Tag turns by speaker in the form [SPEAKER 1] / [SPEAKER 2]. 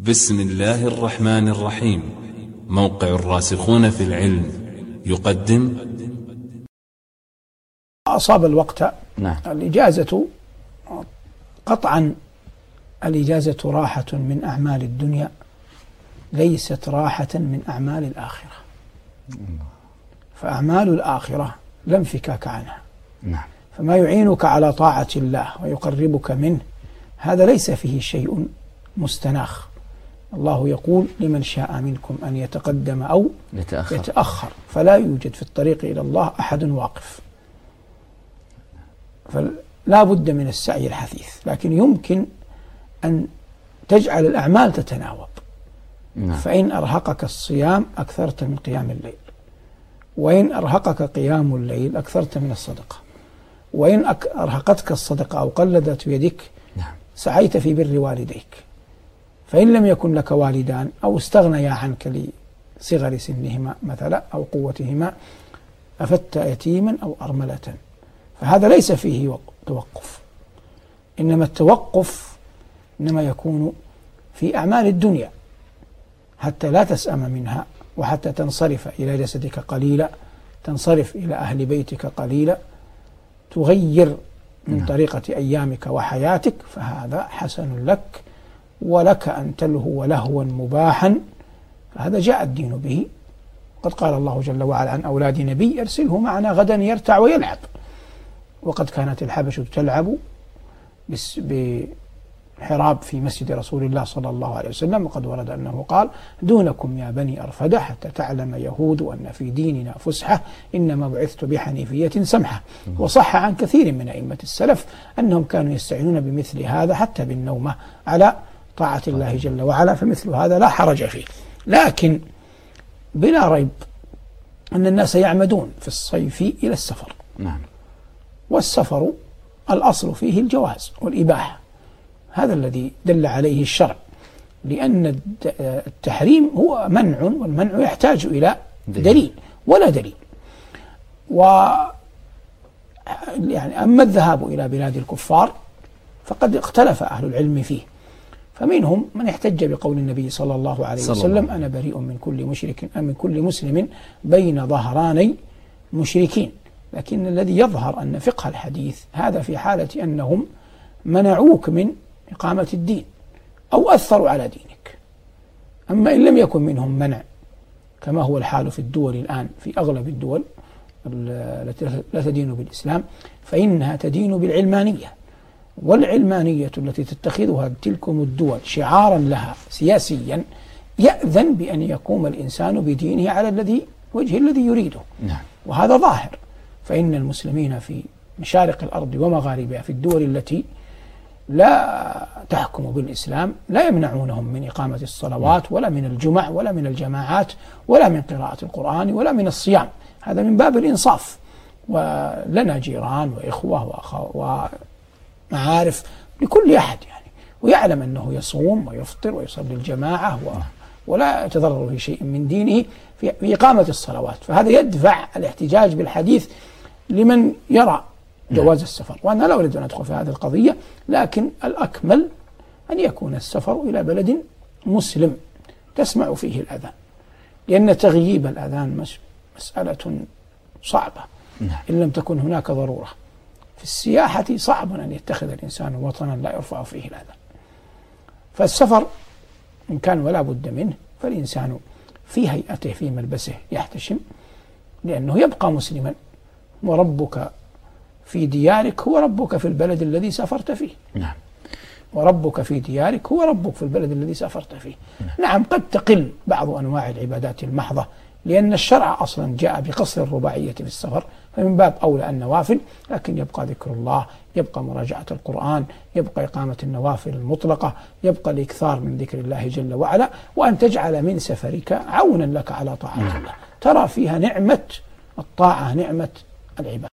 [SPEAKER 1] بسم الله الرحمن الرحيم. موقع الراسخون في العلم يقدم.
[SPEAKER 2] أصاب الوقت.
[SPEAKER 3] نعم.
[SPEAKER 2] الإجازة قطعا الإجازة راحة من أعمال الدنيا، ليست راحة من أعمال الآخرة. فأعمال الآخرة لا انفكاك عنها.
[SPEAKER 3] نعم.
[SPEAKER 2] فما يعينك على طاعة الله ويقربك منه هذا ليس فيه شيء مستناخ. الله يقول: لمن شاء منكم أن يتقدم أو يتأخر، فلا يوجد في الطريق إلى الله أحد واقف، فلا بد من السعي الحثيث. لكن يمكن أن تجعل الأعمال تتناوب.
[SPEAKER 3] نعم.
[SPEAKER 2] فإن أرهقك الصيام أكثرت من قيام الليل، وإن أرهقك قيام الليل أكثرت من الصدقة، وإن أرهقتك الصدقة أو قلدت بيدك
[SPEAKER 3] نعم.
[SPEAKER 2] سعيت في بر والديك. فإن لم يكن لك والدان أو استغنيا عنك لصغر سنهما مثلا أو قوتهما أفدت يتيما أو أرملة، فهذا ليس فيه توقف. إنما التوقف إنما يكون في أعمال الدنيا حتى لا تسأم منها، وحتى تنصرف إلى جسدك قليلا، تنصرف إلى أهل بيتك قليلا، تغير من طريقة أيامك وحياتك، فهذا حسن لك، ولك أن تلهو لهوا مباحا، فهذا جاء الدين به. قد قال الله جل وعلا عن أولاد نبي: أرسله معنا غدا يرتع ويلعب. وقد كانت الحبش تلعب بحراب في مسجد رسول الله صلى الله عليه وسلم، وقد ورد أنه قال: دونكم يا بني أرفدة حتى تعلم يهود أن في ديننا فسحة، إنما بعثت بحنيفية سمحة. وصح عن كثير من أئمة السلف أنهم كانوا يستعينون بمثل هذا حتى بالنومة على طاعة الله جل وعلا، فمثل هذا لا حرج فيه. لكن بلا ريب أن الناس يعمدون في الصيف إلى السفر.
[SPEAKER 3] نعم.
[SPEAKER 2] والسفر الأصل فيه الجواز والإباحة، هذا الذي دل عليه الشرع، لأن التحريم هو منع، والمنع يحتاج إلى دليل ولا دليل. يعني أما الذهاب إلى بلاد الكفار فقد اختلف أهل العلم فيه، فمنهم من احتج بقول النبي صلى الله عليه وسلم: أنا بريء من كل مشرك من كل مسلم بين ظهراني مشركين. لكن الذي يظهر أن فقه الحديث هذا في حالة أنهم منعوك من إقامة الدين أو أثروا على دينك. أما إن لم يكن منهم منع كما هو الحال في الدول الآن، في أغلب الدول التي لا تدين بالإسلام، فإنها تدين بالعلمانية. والعلمانية التي تتخذها تلكم الدول شعارا لها سياسيا يأذن بأن يقوم الإنسان بدينه على وجه الذي يريده.
[SPEAKER 3] نعم.
[SPEAKER 2] وهذا ظاهر. فإن المسلمين في مشارق الأرض ومغاربها في الدول التي لا تحكم بالإسلام لا يمنعونهم من إقامة الصلوات ولا من الجمع ولا من الجماعات ولا من قراءة القرآن ولا من الصيام. هذا من باب الإنصاف. ولنا جيران وإخوة ومعارف لكل أحد يعني، ويعلم أنه يصوم ويفطر ويصلي الجماعة ولا يتضرر في شيء من دينه في إقامة الصلوات. فهذا يدفع الاحتجاج بالحديث لمن يرى جواز السفر. وأنا لا أريد أن أدخل في هذه القضية، لكن الأكمل أن يكون السفر إلى بلد مسلم تسمع فيه الأذان، لأن تغييب الأذان مسألة صعبة إن لم تكن هناك ضرورة. في السياحة صعب أن يتخذ الإنسان وطنا لا يرفع فيه الأذان. فالسفر إن كان ولا بد منه، فالإنسان في هيئته في ملبسه يحتشم، لأنه يبقى مسلما. وربك في ديارك هو ربك في البلد الذي سافرت فيه.
[SPEAKER 3] نعم.
[SPEAKER 2] وربك في ديارك هو ربك في البلد الذي سافرت فيه. نعم، قد تقل بعض أنواع العبادات المحضة، لأن الشرع أصلا جاء بقصر الرباعية في السفر، فمن باب أولى النوافل، لكن يبقى ذكر الله، يبقى مراجعة القرآن، يبقى إقامة النوافل المطلقة، يبقى الإكثار من ذكر الله جل وعلا، وأن تجعل من سفرك عونا لك على طاعة الله، ترى فيها نعمة الطاعة، نعمة العبادة.